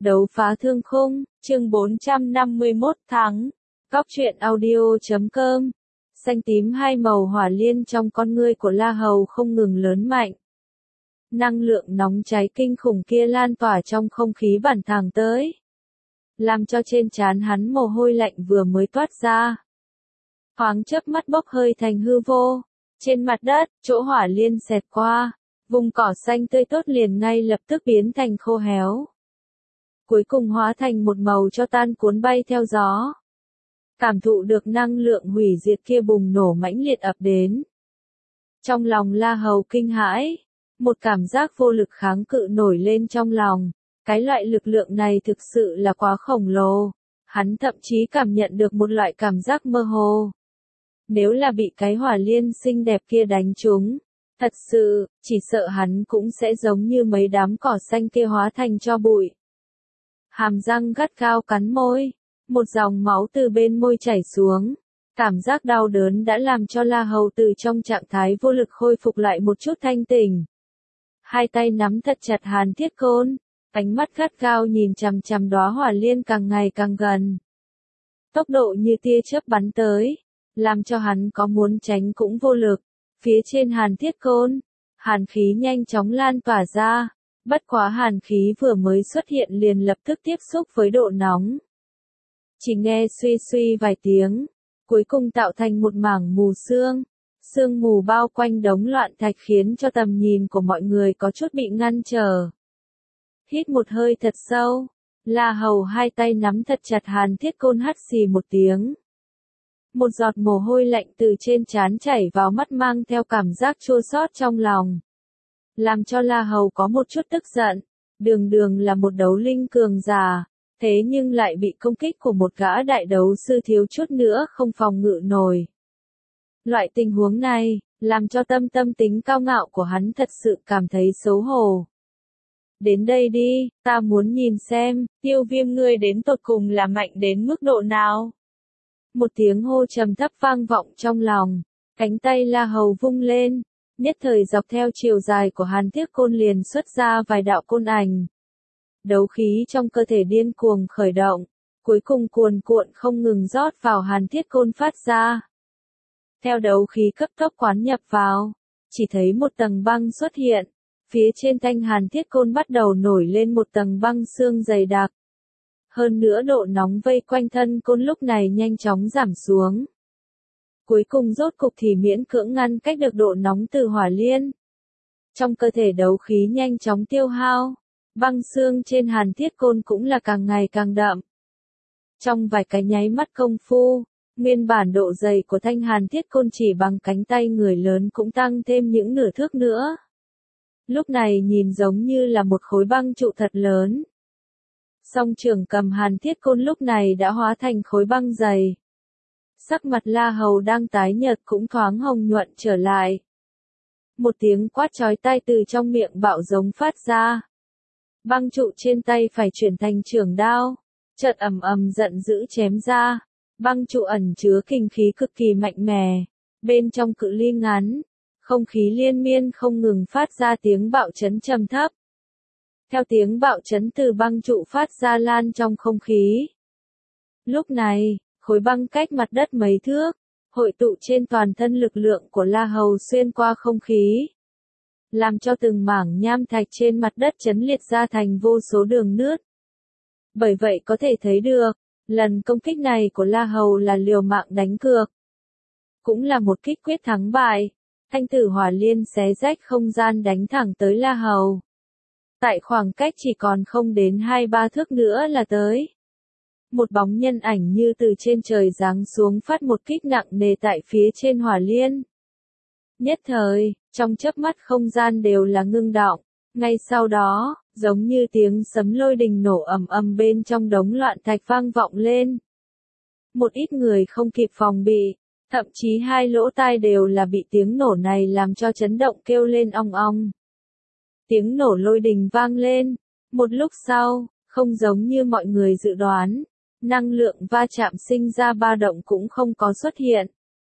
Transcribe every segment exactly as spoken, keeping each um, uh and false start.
Đấu phá thương khung, chương bốn trăm năm mươi mốt tháng. Góc truyện audio chấm com. Xanh tím hai màu hỏa liên trong con ngươi của La Hầu không ngừng lớn mạnh. Năng lượng nóng cháy kinh khủng kia lan tỏa trong không khí bắn thẳng tới, làm cho trên trán hắn mồ hôi lạnh vừa mới toát ra, thoáng chớp mắt bốc hơi thành hư vô. Trên mặt đất, chỗ hỏa liên xẹt qua, vùng cỏ xanh tươi tốt liền ngay lập tức biến thành khô héo, cuối cùng hóa thành một màu cho tan cuốn bay theo gió. Cảm thụ được năng lượng hủy diệt kia bùng nổ mãnh liệt ập đến, trong lòng La Hầu kinh hãi, một cảm giác vô lực kháng cự nổi lên trong lòng. Cái loại lực lượng này thực sự là quá khổng lồ, hắn thậm chí cảm nhận được một loại cảm giác mơ hồ. Nếu là bị cái hỏa liên xinh đẹp kia đánh trúng, thật sự, chỉ sợ hắn cũng sẽ giống như mấy đám cỏ xanh kia hóa thành tro bụi. Hàm răng gắt gao cắn môi, một dòng máu từ bên môi chảy xuống. Cảm giác đau đớn đã làm cho La Hầu từ trong trạng thái vô lực khôi phục lại một chút thanh tỉnh. Hai tay nắm thật chặt Hàn Thiết Côn, ánh mắt gắt gao nhìn chằm chằm đóa hỏa liên càng ngày càng gần. Tốc độ như tia chớp bắn tới, làm cho hắn có muốn tránh cũng vô lực. Phía trên Hàn Thiết Côn, hàn khí nhanh chóng lan tỏa ra, bất quá hàn khí vừa mới xuất hiện liền lập tức tiếp xúc với độ nóng. Chỉ nghe suy suy vài tiếng, cuối cùng tạo thành một mảng mù sương. Sương mù bao quanh đống loạn thạch khiến cho tầm nhìn của mọi người có chút bị ngăn trở. Hít một hơi thật sâu, La Hầu hai tay nắm thật chặt Hàn Thiết Côn, hắt xì một tiếng. Một giọt mồ hôi lạnh từ trên trán chảy vào mắt mang theo cảm giác chua xót trong lòng, làm cho La Hầu có một chút tức giận. Đường đường là một đấu linh cường giả, thế nhưng lại bị công kích của một gã đại đấu sư thiếu chút nữa không phòng ngự nổi. Loại tình huống này, làm cho tâm tâm tính cao ngạo của hắn thật sự cảm thấy xấu hổ. Đến đây đi, ta muốn nhìn xem, Tiêu Viêm ngươi đến tột cùng là mạnh đến mức độ nào. Một tiếng hô trầm thấp vang vọng trong lòng, cánh tay La Hầu vung lên, nhất thời dọc theo chiều dài của Hàn Thiết Côn liền xuất ra vài đạo côn ảnh. Đấu khí trong cơ thể điên cuồng khởi động, cuối cùng cuồn cuộn không ngừng rót vào Hàn Thiết Côn phát ra. Theo đấu khí cấp tốc quán nhập vào, chỉ thấy một tầng băng xuất hiện, phía trên thanh Hàn Thiết Côn bắt đầu nổi lên một tầng băng xương dày đặc. Hơn nữa độ nóng vây quanh thân côn lúc này nhanh chóng giảm xuống. Cuối cùng rốt cục thì miễn cưỡng ngăn cách được độ nóng từ hỏa liên. Trong cơ thể đấu khí nhanh chóng tiêu hao, băng xương trên Hàn Thiết Côn cũng là càng ngày càng đậm. Trong vài cái nháy mắt công phu, nguyên bản độ dày của thanh Hàn Thiết Côn chỉ bằng cánh tay người lớn cũng tăng thêm những nửa thước nữa. Lúc này nhìn giống như là một khối băng trụ thật lớn. Song trường cầm Hàn Thiết Côn lúc này đã hóa thành khối băng dày. Sắc mặt La Hầu đang tái nhợt cũng thoáng hồng nhuận trở lại. Một tiếng quát chói tai từ trong miệng bạo giống phát ra. Băng trụ trên tay phải chuyển thành trường đao, chợt ầm ầm giận dữ chém ra. Băng trụ ẩn chứa kình khí cực kỳ mạnh mẽ, bên trong cự ly ngắn, không khí liên miên không ngừng phát ra tiếng bạo chấn trầm thấp. Theo tiếng bạo chấn từ băng trụ phát ra lan trong không khí. Lúc này, khối băng cách mặt đất mấy thước, hội tụ trên toàn thân lực lượng của La Hầu xuyên qua không khí, làm cho từng mảng nham thạch trên mặt đất chấn liệt ra thành vô số đường nứt. Bởi vậy có thể thấy được, lần công kích này của La Hầu là liều mạng đánh cược. Cũng là một kích quyết thắng bại, thanh tử hỏa liên xé rách không gian đánh thẳng tới La Hầu. Tại khoảng cách chỉ còn không đến hai ba thước nữa là tới. Một bóng nhân ảnh như từ trên trời giáng xuống phát một kích nặng nề tại phía trên hỏa liên. Nhất thời, trong chớp mắt không gian đều là ngưng đọng, ngay sau đó, giống như tiếng sấm lôi đình nổ ầm ầm bên trong đống loạn thạch vang vọng lên. Một ít người không kịp phòng bị, thậm chí hai lỗ tai đều là bị tiếng nổ này làm cho chấn động kêu lên ong ong. Tiếng nổ lôi đình vang lên, một lúc sau, không giống như mọi người dự đoán, năng lượng va chạm sinh ra ba động cũng không có xuất hiện.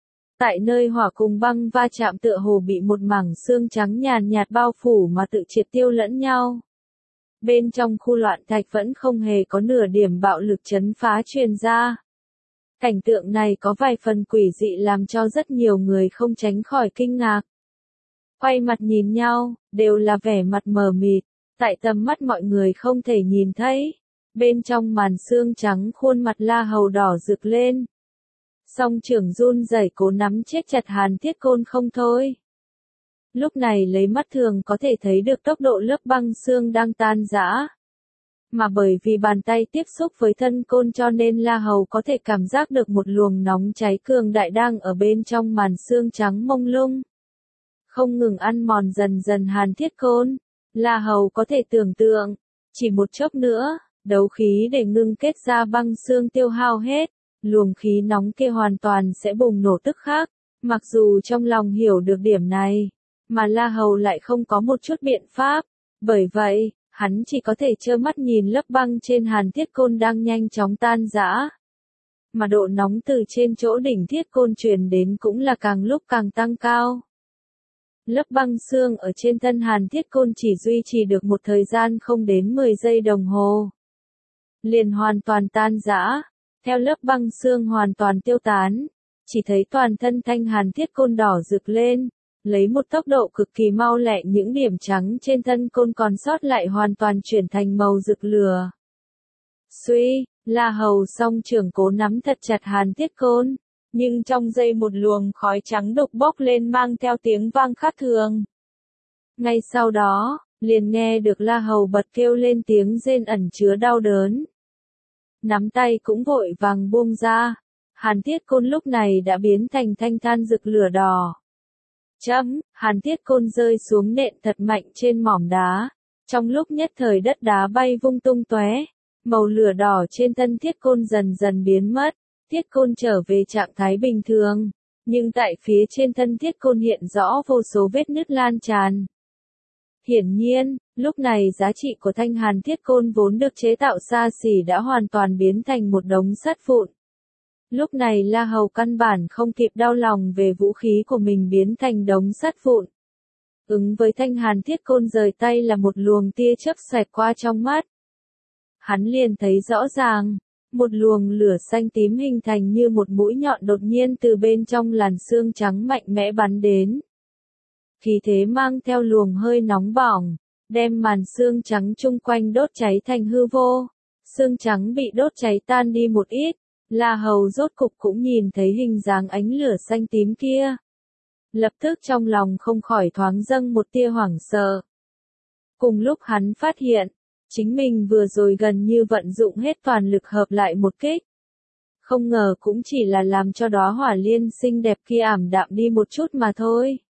Tại nơi hỏa cùng băng va chạm tựa hồ bị một mảng xương trắng nhàn nhạt bao phủ mà tự triệt tiêu lẫn nhau. bên trong khu loạn thạch vẫn không hề có nửa điểm bạo lực chấn phá truyền ra. Cảnh tượng này có vài phần quỷ dị làm cho rất nhiều người không tránh khỏi kinh ngạc. Quay mặt nhìn nhau, đều là vẻ mặt mờ mịt, tại tầm mắt mọi người không thể nhìn thấy. Bên trong màn xương trắng khuôn mặt La Hầu đỏ rực lên. Song trưởng run rẩy cố nắm chết chặt Hàn Thiết Côn không thôi. Lúc này lấy mắt thường có thể thấy được tốc độ lớp băng xương đang tan rã. Mà bởi vì bàn tay tiếp xúc với thân côn cho nên La Hầu có thể cảm giác được một luồng nóng cháy cường đại đang ở bên trong màn xương trắng mông lung. Không ngừng ăn mòn dần dần Hàn Thiết Côn. La Hầu có thể tưởng tượng, chỉ một chốc nữa, đấu khí để ngưng kết ra băng xương tiêu hao hết, luồng khí nóng kia hoàn toàn sẽ bùng nổ tức khắc. Mặc dù trong lòng hiểu được điểm này, mà La Hầu lại không có một chút biện pháp, bởi vậy, hắn chỉ có thể trơ mắt nhìn lớp băng trên Hàn Thiết Côn đang nhanh chóng tan rã. Mà độ nóng từ trên chỗ đỉnh Thiết Côn truyền đến cũng là càng lúc càng tăng cao. Lớp băng xương ở trên thân Hàn Thiết Côn chỉ duy trì được một thời gian không đến mười giây đồng hồ. Liền hoàn toàn tan rã, theo lớp băng xương hoàn toàn tiêu tán, chỉ thấy toàn thân thanh Hàn Thiết Côn đỏ rực lên, lấy một tốc độ cực kỳ mau lẹ những điểm trắng trên thân côn còn sót lại hoàn toàn chuyển thành màu rực lửa. Suy, La Hầu song trưởng cố nắm thật chặt Hàn Thiết Côn, nhưng trong giây một luồng khói trắng đục bốc lên mang theo tiếng vang khác thường. Ngay sau đó, liền nghe được La Hầu bật kêu lên tiếng rên ẩn chứa đau đớn. Nắm tay cũng vội vàng buông ra, Hàn Thiết Côn lúc này đã biến thành thanh than rực lửa đỏ. Chấm, Hàn Thiết Côn rơi xuống nện thật mạnh trên mỏm đá, trong lúc nhất thời đất đá bay vung tung tóe, màu lửa đỏ trên thân Thiết Côn dần dần biến mất, Thiết Côn trở về trạng thái bình thường, nhưng tại phía trên thân Thiết Côn hiện rõ vô số vết nứt lan tràn. Hiển nhiên, lúc này giá trị của thanh Hàn Thiết Côn vốn được chế tạo xa xỉ đã hoàn toàn biến thành một đống sắt vụn. Lúc này La Hầu căn bản không kịp đau lòng về vũ khí của mình biến thành đống sắt vụn. Ứng với thanh Hàn Thiết Côn rời tay là một luồng tia chớp xẹt qua trong mắt. Hắn liền thấy rõ ràng, một luồng lửa xanh tím hình thành như một mũi nhọn đột nhiên từ bên trong làn xương trắng mạnh mẽ bắn đến. Khí thế mang theo luồng hơi nóng bỏng, đem màn xương trắng chung quanh đốt cháy thành hư vô. Xương trắng bị đốt cháy tan đi một ít. La Hầu rốt cục cũng nhìn thấy hình dáng ánh lửa xanh tím kia. Lập tức trong lòng không khỏi thoáng dâng một tia hoảng sợ. Cùng lúc hắn phát hiện, chính mình vừa rồi gần như vận dụng hết toàn lực hợp lại một kích. Không ngờ cũng chỉ là làm cho đóa hỏa liên xinh đẹp kia ảm đạm đi một chút mà thôi.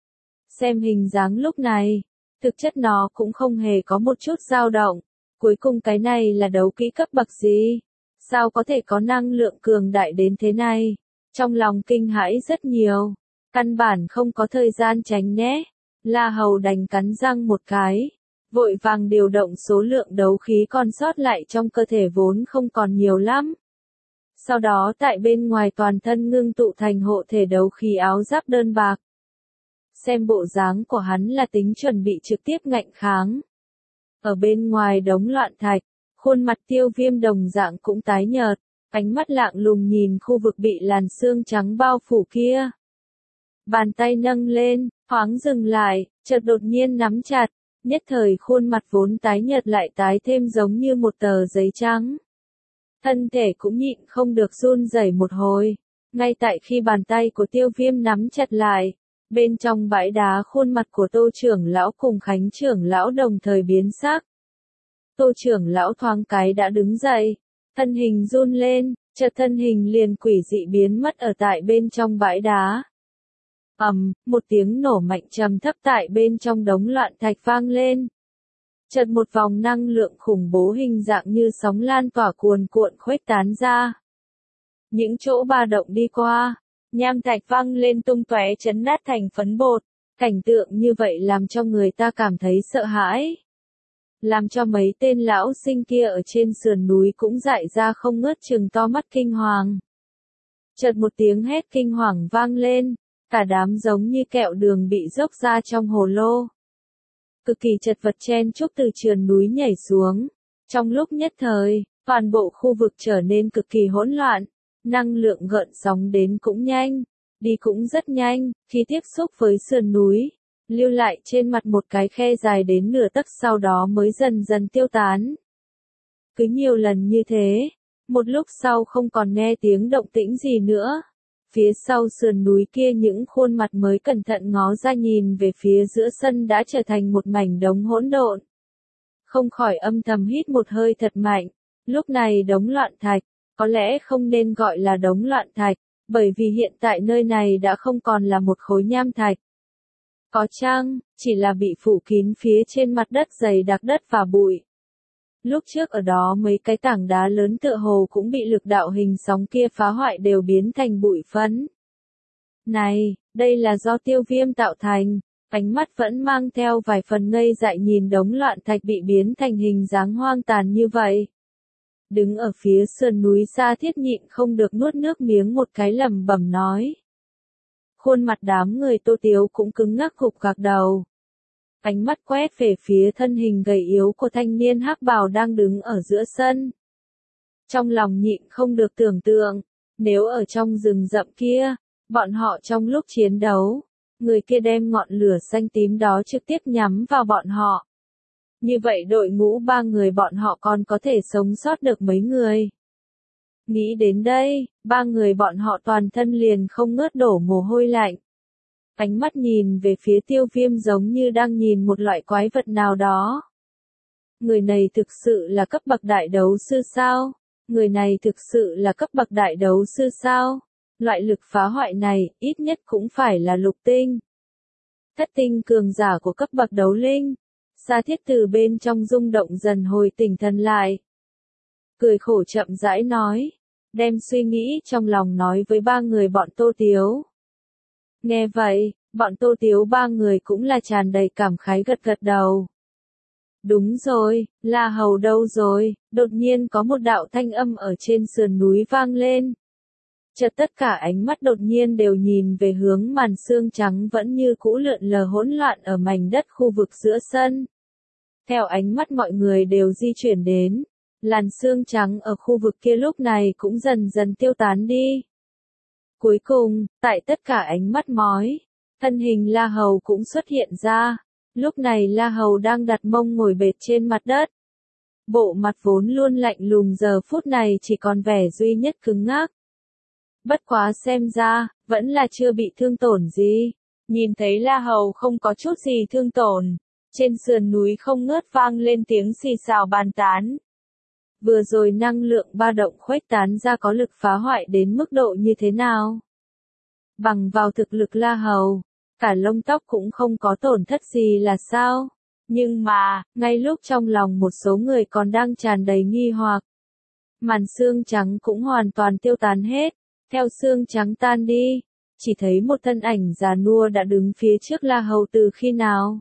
Xem hình dáng lúc này, thực chất nó cũng không hề có một chút dao động. Cuối cùng cái này là đấu kỹ cấp bậc gì? Sao có thể có năng lượng cường đại đến thế này? Trong lòng kinh hãi rất nhiều. Căn bản không có thời gian tránh né. La Hầu đành cắn răng một cái. Vội vàng điều động số lượng đấu khí còn sót lại trong cơ thể vốn không còn nhiều lắm. Sau đó tại bên ngoài toàn thân ngưng tụ thành hộ thể đấu khí áo giáp đơn bạc. Xem bộ dáng của hắn là tính chuẩn bị trực tiếp ngạnh kháng. Ở bên ngoài đống loạn thạch, khuôn mặt Tiêu Viêm đồng dạng cũng tái nhợt, ánh mắt lạng lùng nhìn khu vực bị làn xương trắng bao phủ kia. Bàn tay nâng lên, thoáng dừng lại, chợt đột nhiên nắm chặt, nhất thời khuôn mặt vốn tái nhợt lại tái thêm giống như một tờ giấy trắng. Thân thể cũng nhịn không được run rẩy một hồi, ngay tại khi bàn tay của Tiêu Viêm nắm chặt lại, bên trong bãi đá khuôn mặt của Tô trưởng lão cùng Khánh trưởng lão đồng thời biến sắc. Tô trưởng lão thoáng cái đã đứng dậy, thân hình run lên, chợt thân hình liền quỷ dị biến mất ở tại bên trong bãi đá. Ầm, um, một tiếng nổ mạnh trầm thấp tại bên trong đống loạn thạch vang lên. Chợt một vòng năng lượng khủng bố hình dạng như sóng lan tỏa cuồn cuộn khuếch tán ra. Những chỗ ba động đi qua, nham thạch văng lên tung tóe chấn nát thành phấn bột, cảnh tượng như vậy làm cho người ta cảm thấy sợ hãi. Làm cho mấy tên lão sinh kia ở trên sườn núi cũng dại ra không ngớt trừng to mắt kinh hoàng. Chợt một tiếng hét kinh hoàng vang lên, cả đám giống như kẹo đường bị dốc ra trong hồ lô. cực kỳ chật vật chen chúc từ sườn núi nhảy xuống. Trong lúc nhất thời, toàn bộ khu vực trở nên cực kỳ hỗn loạn, năng lượng gợn sóng đến cũng nhanh, đi cũng rất nhanh, khi tiếp xúc với sườn núi, lưu lại trên mặt một cái khe dài đến nửa tấc sau đó mới dần dần tiêu tán. Cứ nhiều lần như thế, một lúc sau không còn nghe tiếng động tĩnh gì nữa. Phía sau sườn núi kia những khuôn mặt mới cẩn thận ngó ra nhìn về phía giữa sân đã trở thành một mảnh đống hỗn độn. Không khỏi âm thầm hít một hơi thật mạnh, lúc này đống loạn thạch, có lẽ không nên gọi là đống loạn thạch, bởi vì hiện tại nơi này đã không còn là một khối nham thạch. Có chăng, chỉ là bị phủ kín phía trên mặt đất dày đặc đất và bụi. Lúc trước ở đó mấy cái tảng đá lớn tựa hồ cũng bị lực đạo hình sóng kia phá hoại đều biến thành bụi phấn. Này, đây là do Tiêu Viêm tạo thành, ánh mắt vẫn mang theo vài phần ngây dại nhìn đống loạn thạch bị biến thành hình dáng hoang tàn như vậy. Đứng ở phía sườn núi Sa Thiết nhịn không được nuốt nước miếng một cái lẩm bẩm nói. Khuôn mặt đám người Tô Tiếu cũng cứng ngắc gục gạc đầu. Ánh mắt quét về phía thân hình gầy yếu của thanh niên hắc bào đang đứng ở giữa sân. Trong lòng nhịn không được tưởng tượng, nếu ở trong rừng rậm kia, bọn họ trong lúc chiến đấu, người kia đem ngọn lửa xanh tím đó trực tiếp nhắm vào bọn họ. Như vậy đội ngũ ba người bọn họ còn có thể sống sót được mấy người. Nghĩ đến đây, ba người bọn họ toàn thân liền không ngớt đổ mồ hôi lạnh. Ánh mắt nhìn về phía Tiêu Viêm giống như đang nhìn một loại quái vật nào đó. Người này thực sự là cấp bậc đại đấu sư sao? Người này thực sự là cấp bậc đại đấu sư sao? Loại lực phá hoại này, ít nhất cũng phải là lục tinh. Thất tinh cường giả của cấp bậc đấu linh. Sa Thiết từ bên trong rung động dần hồi tỉnh thần lại. Cười khổ chậm rãi nói, đem suy nghĩ trong lòng nói với ba người bọn Tô Tiếu. Nghe vậy, bọn Tô Tiếu ba người cũng là tràn đầy cảm khái gật gật đầu. Đúng rồi, La Hầu đâu rồi? Đột nhiên có một đạo thanh âm ở trên sườn núi vang lên. Chợt tất cả ánh mắt đột nhiên đều nhìn về hướng màn sương trắng vẫn như cũ lượn lờ hỗn loạn ở mảnh đất khu vực giữa sân. Theo ánh mắt mọi người đều di chuyển đến, làn sương trắng ở khu vực kia lúc này cũng dần dần tiêu tán đi. Cuối cùng, tại tất cả ánh mắt mói, thân hình La Hầu cũng xuất hiện ra. Lúc này La Hầu đang đặt mông ngồi bệt trên mặt đất. Bộ mặt vốn luôn lạnh lùng giờ phút này chỉ còn vẻ duy nhất cứng ngắc. Bất quá xem ra, vẫn là chưa bị thương tổn gì. Nhìn thấy La Hầu không có chút gì thương tổn, trên sườn núi không ngớt vang lên tiếng xì xào bàn tán. Vừa rồi năng lượng ba động khuếch tán ra có lực phá hoại đến mức độ như thế nào? Bằng vào thực lực La Hầu, cả lông tóc cũng không có tổn thất gì là sao? Nhưng mà, ngay lúc trong lòng một số người còn đang tràn đầy nghi hoặc, màn sương trắng cũng hoàn toàn tiêu tán hết. Theo sương trắng tan đi, chỉ thấy một thân ảnh già nua đã đứng phía trước La Hầu từ khi nào.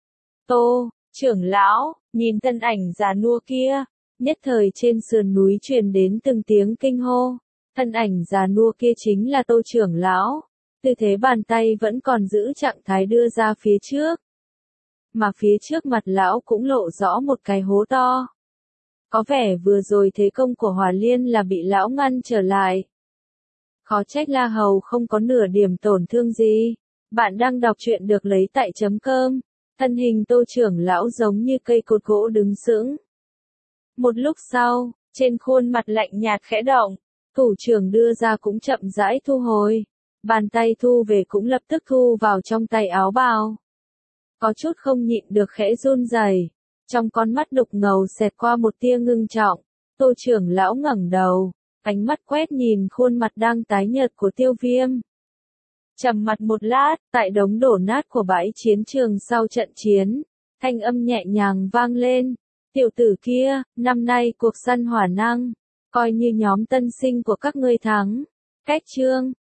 Tô, trưởng lão, nhìn thân ảnh già nua kia, nhất thời trên sườn núi truyền đến từng tiếng kinh hô. Thân ảnh già nua kia chính là Tô trưởng lão, tư thế bàn tay vẫn còn giữ trạng thái đưa ra phía trước. Mà phía trước mặt lão cũng lộ rõ một cái hố to. Có vẻ vừa rồi thế công của Hỏa Liên là bị lão ngăn trở lại. Khó trách La Hầu không có nửa điểm tổn thương gì. Bạn đang đọc truyện được lấy tại chấm cơm. Thân hình Tô trưởng lão giống như cây cột gỗ đứng sững. Một lúc sau, trên khuôn mặt lạnh nhạt khẽ động, thủ trưởng đưa ra cũng chậm rãi thu hồi. Bàn tay thu về cũng lập tức thu vào trong tay áo bào. Có chút không nhịn được khẽ run rẩy, trong con mắt đục ngầu xẹt qua một tia ngưng trọng. Tô trưởng lão ngẩng đầu, ánh mắt quét nhìn khuôn mặt đang tái nhợt của Tiêu Viêm. Trầm mặt một lát, tại đống đổ nát của bãi chiến trường sau trận chiến, thanh âm nhẹ nhàng vang lên. Tiểu tử kia, năm nay cuộc săn hỏa năng, coi như nhóm tân sinh của các ngươi thắng. Cách chương,